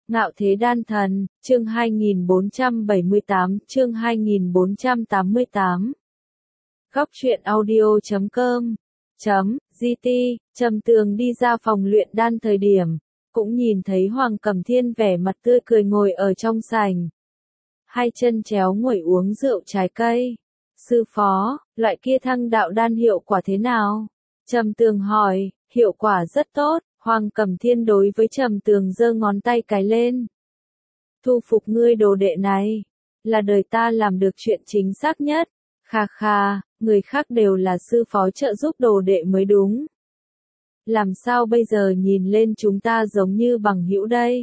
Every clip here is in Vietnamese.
Ngạo Thế Đan Thần, chương 2478, chương 2488. Góc truyện audio.com GT, Trầm Tường đi ra phòng luyện đan thời điểm, cũng nhìn thấy Hoàng Cẩm Thiên vẻ mặt tươi cười ngồi ở trong sảnh. Hai chân chéo ngồi uống rượu trái cây. Sư phó, loại kia thăng đạo đan hiệu quả thế nào? Trầm Tường hỏi, hiệu quả rất tốt. Hoàng Cẩm Thiên đối với Trầm Tường giơ ngón tay cái lên. Thu phục ngươi đồ đệ này, là đời ta làm được chuyện chính xác nhất. Kha kha, người khác đều là sư phó trợ giúp đồ đệ mới đúng. Làm sao bây giờ nhìn lên chúng ta giống như bằng hữu đây?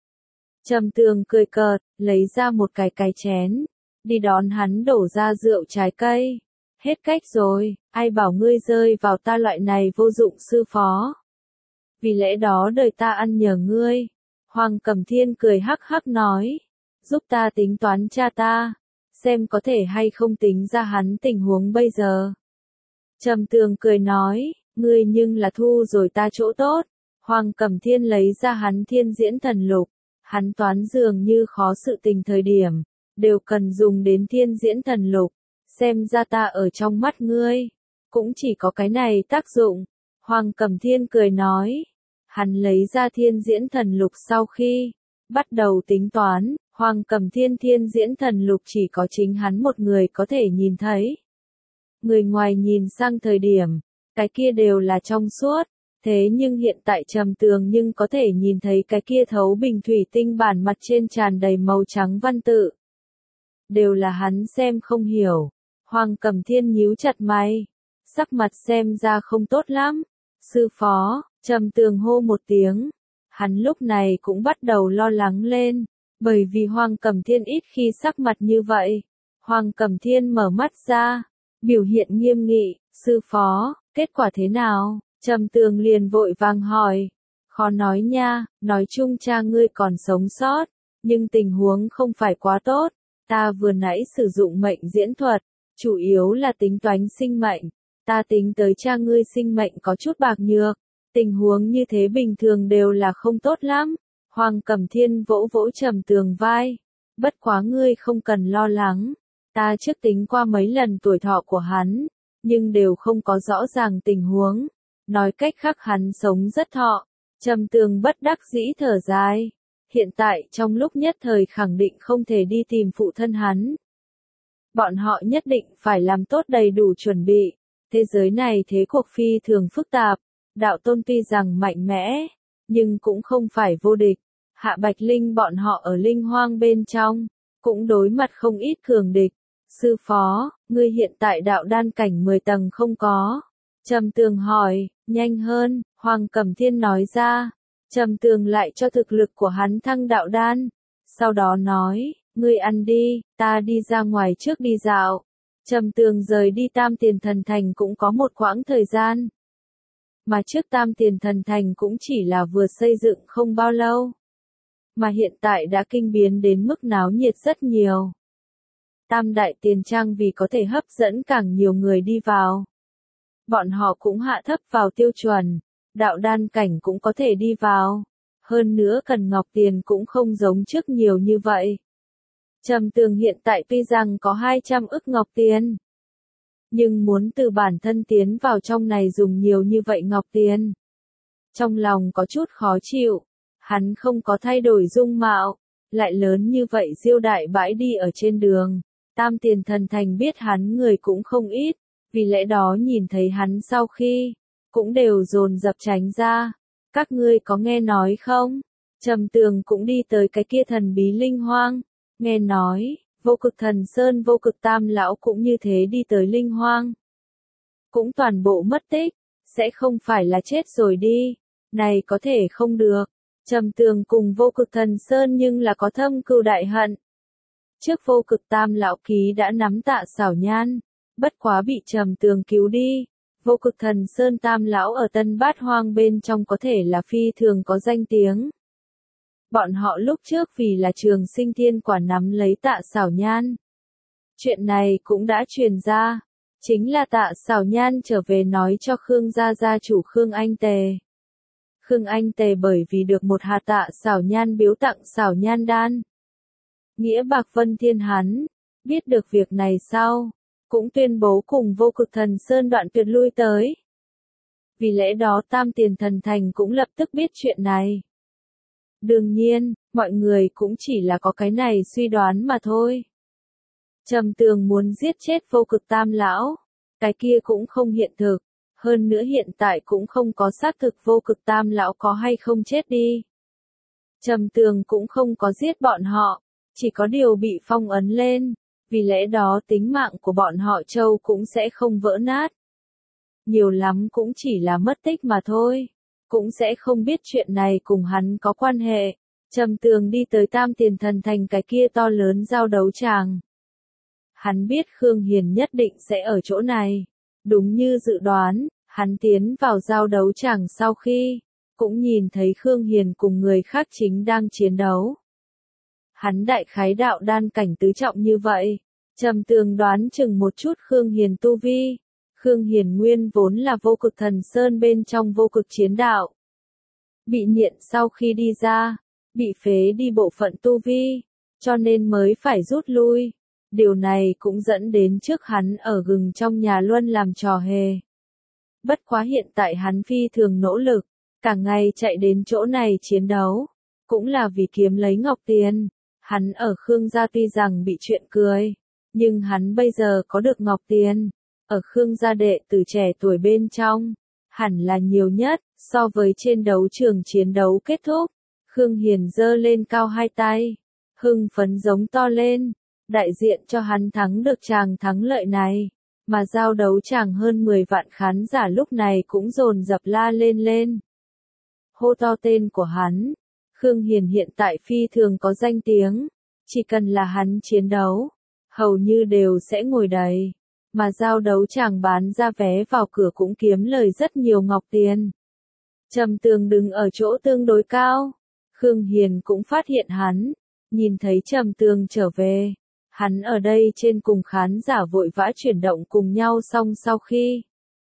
Trầm Tường cười cợt, lấy ra một cái chén, đi đón hắn đổ ra rượu trái cây. Hết cách rồi, ai bảo ngươi rơi vào ta loại này vô dụng sư phó. Vì lẽ đó đời ta ăn nhờ ngươi. Hoàng Cẩm Thiên cười hắc hắc nói, giúp ta tính toán cha ta, xem có thể hay không tính ra hắn tình huống bây giờ. Trầm Tường cười nói, ngươi nhưng là thu rồi ta chỗ tốt. Hoàng Cẩm Thiên lấy ra hắn Thiên Diễn Thần Lục, hắn toán dường như khó sự tình thời điểm, đều cần dùng đến Thiên Diễn Thần Lục, xem ra ta ở trong mắt ngươi, cũng chỉ có cái này tác dụng. Hoàng Cẩm Thiên cười nói, hắn lấy ra Thiên Diễn Thần Lục sau khi bắt đầu tính toán, Hoàng Cẩm Thiên Thiên Diễn Thần Lục chỉ có chính hắn một người có thể nhìn thấy. Người ngoài nhìn sang thời điểm, cái kia đều là trong suốt, thế nhưng hiện tại Trầm Tường nhưng có thể nhìn thấy cái kia thấu bình thủy tinh bản mặt trên tràn đầy màu trắng văn tự. Đều là hắn xem không hiểu. Hoàng Cẩm Thiên nhíu chặt mày, sắc mặt xem ra không tốt lắm. Sư phó, Trầm Tường hô một tiếng, hắn lúc này cũng bắt đầu lo lắng lên, bởi vì Hoàng Cẩm Thiên ít khi sắc mặt như vậy. Hoàng Cẩm Thiên mở mắt ra, biểu hiện nghiêm nghị, sư phó, kết quả thế nào? Trầm Tường liền vội vàng hỏi, khó nói nha, nói chung cha ngươi còn sống sót, nhưng tình huống không phải quá tốt, ta vừa nãy sử dụng mệnh diễn thuật, chủ yếu là tính toán sinh mệnh, ta tính tới cha ngươi sinh mệnh có chút bạc nhược. Tình huống như thế bình thường đều là không tốt lắm. Hoàng Cẩm Thiên vỗ vỗ Trầm Tường vai. Bất quá ngươi không cần lo lắng. Ta trước tính qua mấy lần tuổi thọ của hắn, nhưng đều không có rõ ràng tình huống. Nói cách khác hắn sống rất thọ. Trầm Tường bất đắc dĩ thở dài. Hiện tại trong lúc nhất thời khẳng định không thể đi tìm phụ thân hắn. Bọn họ nhất định phải làm tốt đầy đủ chuẩn bị. Thế giới này thế cuộc phi thường phức tạp. Đạo Tôn tuy rằng mạnh mẽ, nhưng cũng không phải vô địch. Hạ Bạch Linh bọn họ ở Linh Hoang bên trong, cũng đối mặt không ít cường địch. Sư phó, ngươi hiện tại đạo đan cảnh 10 tầng không có? Trầm Tường hỏi, nhanh hơn, Hoàng Cẩm Thiên nói ra. Trầm Tường lại cho thực lực của hắn thăng đạo đan. Sau đó nói, ngươi ăn đi, ta đi ra ngoài trước đi dạo. Trầm Tường rời đi Tam Tiền Thần Thành cũng có một quãng thời gian. Mà trước Tam Tiền Thần Thành cũng chỉ là vừa xây dựng không bao lâu. Mà hiện tại đã kinh biến đến mức náo nhiệt rất nhiều. Tam Đại Tiền Trang vì có thể hấp dẫn càng nhiều người đi vào. Bọn họ cũng hạ thấp vào tiêu chuẩn, đạo đan cảnh cũng có thể đi vào. Hơn nữa cần ngọc tiền cũng không giống trước nhiều như vậy. Trầm Tường hiện tại tuy rằng có 200 ức ngọc tiền, nhưng muốn từ bản thân tiến vào trong này dùng nhiều như vậy ngọc tiền. Trong lòng có chút khó chịu, hắn không có thay đổi dung mạo, lại lớn như vậy diêu đại bãi đi ở trên đường. Tam Tiền Thần Thành biết hắn người cũng không ít, vì lẽ đó nhìn thấy hắn sau khi, cũng đều dồn dập tránh ra. Các ngươi có nghe nói không? Trầm Tường cũng đi tới cái kia thần bí Linh Hoang, nghe nói. Vô Cực Thần Sơn Vô Cực Tam lão cũng như thế đi tới Linh Hoang. Cũng toàn bộ mất tích, sẽ không phải là chết rồi đi. Này có thể không được. Trầm Tường cùng Vô Cực Thần Sơn nhưng là có thâm cừu đại hận. Trước Vô Cực Tam lão ký đã nắm Tạ Xảo Nhan, bất quá bị Trầm Tường cứu đi. Vô Cực Thần Sơn Tam lão ở Tân Bát Hoang bên trong có thể là phi thường có danh tiếng. Bọn họ lúc trước vì là Trường Sinh Thiên Quả nắm lấy Tạ Xảo Nhan. Chuyện này cũng đã truyền ra, chính là Tạ Xảo Nhan trở về nói cho Khương gia gia chủ Khương Anh Tề. Khương Anh Tề bởi vì được một hạt Tạ Xảo Nhan biếu tặng Xảo Nhan đan. Nghĩa bạc vân thiên hắn, biết được việc này sau, cũng tuyên bố cùng Vô Cực Thần Sơn đoạn tuyệt lui tới. Vì lẽ đó Tam Tiền Thần Thành cũng lập tức biết chuyện này. Đương nhiên, mọi người cũng chỉ là có cái này suy đoán mà thôi. Trầm Tường muốn giết chết Vô Cực Tam lão, cái kia cũng không hiện thực, hơn nữa hiện tại cũng không có xác thực Vô Cực Tam lão có hay không chết đi. Trầm Tường cũng không có giết bọn họ, chỉ có điều bị phong ấn lên, vì lẽ đó tính mạng của bọn họ Châu cũng sẽ không vỡ nát. Nhiều lắm cũng chỉ là mất tích mà thôi, cũng sẽ không biết chuyện này cùng hắn có quan hệ. Trầm Tường đi tới Tam Tiền Thần Thành cái kia to lớn giao đấu tràng. Hắn biết Khương Hiền nhất định sẽ ở chỗ này. Đúng như dự đoán, hắn tiến vào giao đấu tràng sau khi, cũng nhìn thấy Khương Hiền cùng người khác chính đang chiến đấu. Hắn đại khái đạo đan cảnh tứ trọng như vậy, Trầm Tường đoán chừng một chút Khương Hiền tu vi. Khương Hiền nguyên vốn là Vô Cực Thần Sơn bên trong Vô Cực Chiến Đạo. Bị nghiện sau khi đi ra, bị phế đi bộ phận tu vi, cho nên mới phải rút lui. Điều này cũng dẫn đến trước hắn ở gừng trong nhà luân làm trò hề. Bất quá hiện tại hắn phi thường nỗ lực, cả ngày chạy đến chỗ này chiến đấu, cũng là vì kiếm lấy ngọc tiền. Hắn ở Khương gia tuy rằng bị chuyện cười, nhưng hắn bây giờ có được ngọc tiền, ở Khương gia đệ tử trẻ tuổi bên trong, hẳn là nhiều nhất, so với trên đấu trường chiến đấu kết thúc. Khương Hiền giơ lên cao hai tay, hưng phấn giống to lên, đại diện cho hắn thắng được tràng thắng lợi này, mà giao đấu tràng hơn 10 vạn khán giả lúc này cũng dồn dập la lên lên. Hô to tên của hắn, Khương Hiền hiện tại phi thường có danh tiếng, chỉ cần là hắn chiến đấu, hầu như đều sẽ ngồi đầy, mà giao đấu tràng bán ra vé vào cửa cũng kiếm lời rất nhiều ngọc tiền. Trầm Tường đứng ở chỗ tương đối cao, Khương Hiền cũng phát hiện hắn, nhìn thấy Trầm Tường trở về, hắn ở đây trên cùng khán giả vội vã chuyển động cùng nhau xong sau khi,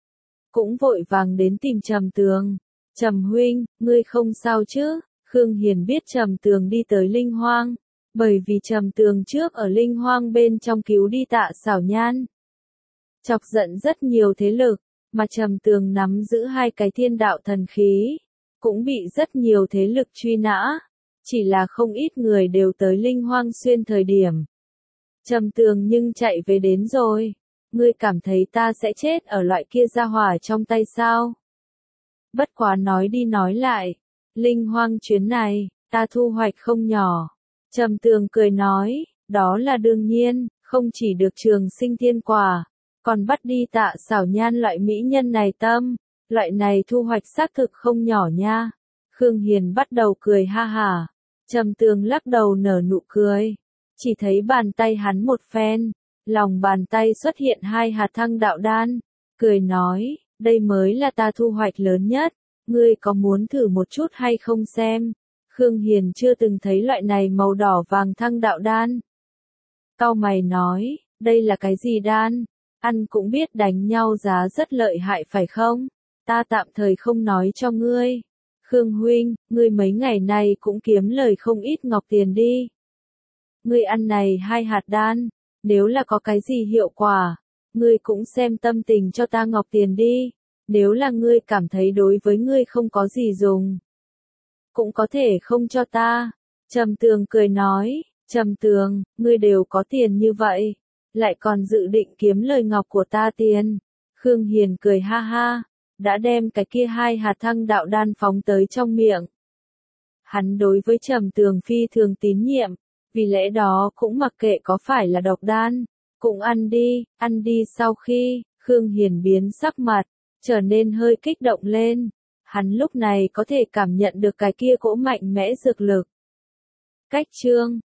cũng vội vàng đến tìm Trầm Tường. Trầm huynh, ngươi không sao chứ? Khương Hiền biết Trầm Tường đi tới Linh Hoang, bởi vì Trầm Tường trước ở Linh Hoang bên trong cứu đi Tạ Xảo Nhan, chọc giận rất nhiều thế lực, mà Trầm Tường nắm giữ hai cái thiên đạo thần khí, cũng bị rất nhiều thế lực truy nã, chỉ là không ít người đều tới Linh Hoang xuyên thời điểm. Trầm Tường nhưng chạy về đến rồi, ngươi cảm thấy ta sẽ chết ở loại kia gia hỏa trong tay sao? Bất quá nói đi nói lại, Linh Hoang chuyến này, ta thu hoạch không nhỏ. Trầm Tường cười nói, đó là đương nhiên, không chỉ được trường sinh thiên quả, còn bắt đi Tạ Xảo Nhan loại mỹ nhân này tâm, loại này thu hoạch xác thực không nhỏ nha. Khương Hiền bắt đầu cười ha hả, Trầm Tường lắc đầu nở nụ cười, chỉ thấy bàn tay hắn một phen, lòng bàn tay xuất hiện hai hạt thăng đạo đan, cười nói, đây mới là ta thu hoạch lớn nhất, ngươi có muốn thử một chút hay không xem? Khương Hiền chưa từng thấy loại này màu đỏ vàng thăng đạo đan. Cau mày nói, đây là cái gì đan? Ăn cũng biết đánh nhau giá rất lợi hại phải không? Ta tạm thời không nói cho ngươi. Khương huynh, ngươi mấy ngày nay cũng kiếm lời không ít ngọc tiền đi. Ngươi ăn này hai hạt đan, nếu là có cái gì hiệu quả, ngươi cũng xem tâm tình cho ta ngọc tiền đi. Nếu là ngươi cảm thấy đối với ngươi không có gì dùng, cũng có thể không cho ta. Trầm Tường cười nói, Trầm Tường, ngươi đều có tiền như vậy, lại còn dự định kiếm lời ngọc của ta tiền. Khương Hiền cười ha ha, đã đem cái kia hai hạt thăng đạo đan phóng tới trong miệng. Hắn đối với Trầm Tường phi thường tín nhiệm, vì lẽ đó cũng mặc kệ có phải là độc đan, cũng ăn đi sau khi, Khương Hiền biến sắc mặt, trở nên hơi kích động lên. Hắn lúc này có thể cảm nhận được cái kia cỗ mạnh mẽ dược lực. Cách chương